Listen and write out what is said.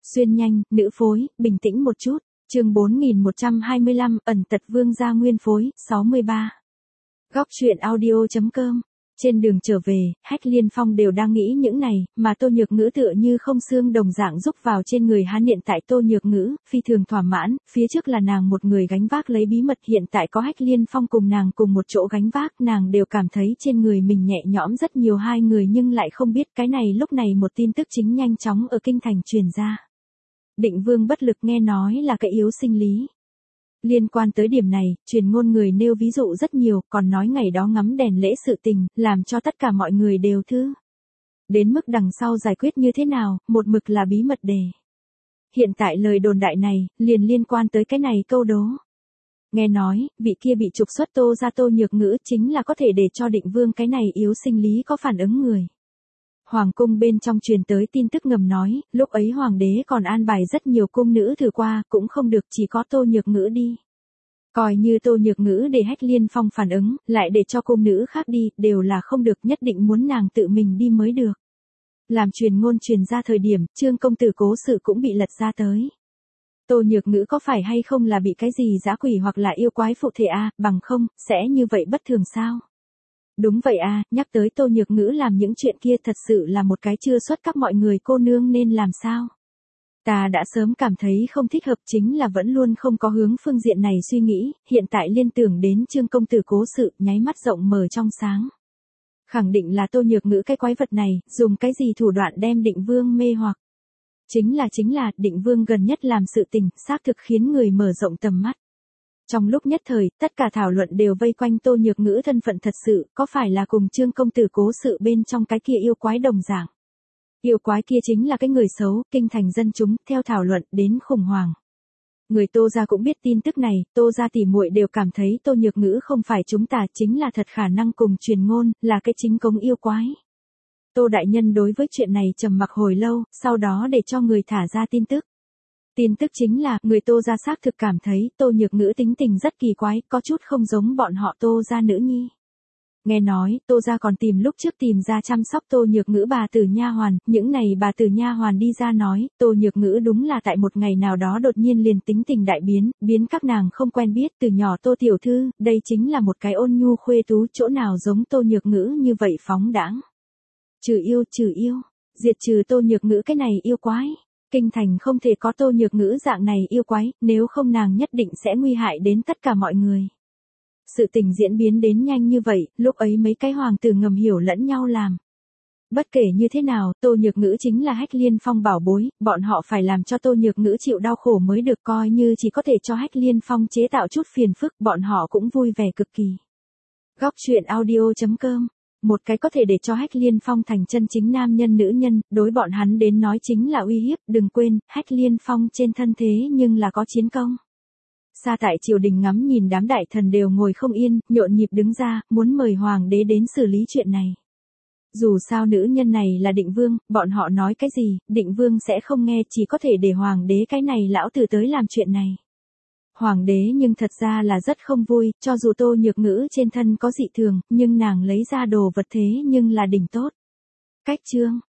Xuyên nhanh, nữ phối, bình tĩnh một chút. Chương 4125, ẩn tật vương gia nguyên phối, 63. Góc truyện audio.com. Trên đường trở về, Hách Liên Phong đều đang nghĩ những này, mà Tô Nhược Ngữ tựa như không xương đồng dạng giúp vào trên người hắn. Hiện tại Tô Nhược Ngữ phi thường thỏa mãn, phía trước là nàng một người gánh vác lấy bí mật, hiện tại có Hách Liên Phong cùng nàng cùng một chỗ gánh vác, nàng đều cảm thấy trên người mình nhẹ nhõm rất nhiều. Hai người nhưng lại không biết cái này lúc này một tin tức chính nhanh chóng ở kinh thành truyền ra. Định Vương bất lực, nghe nói là cái yếu sinh lý. Liên quan tới điểm này, truyền ngôn người nêu ví dụ rất nhiều, còn nói ngày đó ngắm đèn lễ sự tình, làm cho tất cả mọi người đều thứ. Đến mức đằng sau giải quyết như thế nào, một mực là bí mật đề. Hiện tại lời đồn đại này, liền liên quan tới cái này câu đố. Nghe nói, vị kia bị trục xuất Tô ra Tô Nhược Ngữ chính là có thể để cho Định Vương cái này yếu sinh lý có phản ứng người. Hoàng cung bên trong truyền tới tin tức ngầm nói, lúc ấy hoàng đế còn an bài rất nhiều cung nữ thử qua, cũng không được, chỉ có Tô Nhược Ngữ đi. Coi như Tô Nhược Ngữ để Hách Liên Phong phản ứng, lại để cho cung nữ khác đi, đều là không được, nhất định muốn nàng tự mình đi mới được. Làm truyền ngôn truyền ra thời điểm, Trương công tử cố sự cũng bị lật ra tới. Tô Nhược Ngữ có phải hay không là bị cái gì dã quỷ hoặc là yêu quái phụ thể a, bằng không, sẽ như vậy bất thường sao? Đúng vậy à, nhắc tới Tô Nhược Ngữ làm những chuyện kia thật sự là một cái chưa xuất các mọi người cô nương nên làm sao? Ta đã sớm cảm thấy không thích hợp, chính là vẫn luôn không có hướng phương diện này suy nghĩ, hiện tại liên tưởng đến Trương công tử cố sự, nháy mắt rộng mở trong sáng. Khẳng định là Tô Nhược Ngữ cái quái vật này, dùng cái gì thủ đoạn đem Định Vương mê hoặc. Chính là, Định Vương gần nhất làm sự tình, xác thực khiến người mở rộng tầm mắt. Trong lúc nhất thời, tất cả thảo luận đều vây quanh Tô Nhược Ngữ thân phận thật sự, có phải là cùng Trương công tử cố sự bên trong cái kia yêu quái đồng dạng. Yêu quái kia chính là cái người xấu, kinh thành dân chúng, theo thảo luận, đến khủng hoảng. Người Tô gia cũng biết tin tức này, Tô gia tỉ muội đều cảm thấy Tô Nhược Ngữ không phải chúng ta, chính là thật khả năng cùng truyền ngôn, là cái chính cống yêu quái. Tô đại nhân đối với chuyện này trầm mặc hồi lâu, sau đó để cho người thả ra tin tức. Tin tức chính là, người Tô gia xác thực cảm thấy Tô Nhược Ngữ tính tình rất kỳ quái, có chút không giống bọn họ Tô gia nữ nhi. Nghe nói, Tô gia còn lúc trước tìm ra chăm sóc Tô Nhược Ngữ bà tử nha hoàn, những này bà tử nha hoàn đi ra nói, Tô Nhược Ngữ đúng là tại một ngày nào đó đột nhiên liền tính tình đại biến các nàng không quen biết, từ nhỏ Tô tiểu thư, đây chính là một cái ôn nhu khuê tú, chỗ nào giống Tô Nhược Ngữ như vậy phóng đãng. Trừ yêu, diệt trừ Tô Nhược Ngữ cái này yêu quái. Kinh thành không thể có Tô Nhược Ngữ dạng này yêu quái, nếu không nàng nhất định sẽ nguy hại đến tất cả mọi người. Sự tình diễn biến đến nhanh như vậy, lúc ấy mấy cái hoàng tử ngầm hiểu lẫn nhau làm. Bất kể như thế nào, Tô Nhược Ngữ chính là Hách Liên Phong bảo bối, bọn họ phải làm cho Tô Nhược Ngữ chịu đau khổ mới được, coi như chỉ có thể cho Hách Liên Phong chế tạo chút phiền phức, bọn họ cũng vui vẻ cực kỳ. Góc truyện audio.com. Một cái có thể để cho Hách Liên Phong thành chân chính nam nhân nữ nhân, đối bọn hắn đến nói chính là uy hiếp, đừng quên, Hách Liên Phong trên thân thế nhưng là có chiến công. Xa tại triều đình ngắm nhìn đám đại thần đều ngồi không yên, nhộn nhịp đứng ra, muốn mời hoàng đế đến xử lý chuyện này. Dù sao nữ nhân này là Định Vương, bọn họ nói cái gì, Định Vương sẽ không nghe, chỉ có thể để hoàng đế cái này lão tử tới làm chuyện này. Hoàng đế nhưng thật ra là rất không vui, cho dù Tô Nhược Ngữ trên thân có dị thường, nhưng nàng lấy ra đồ vật thế nhưng là đỉnh tốt. Cách chương.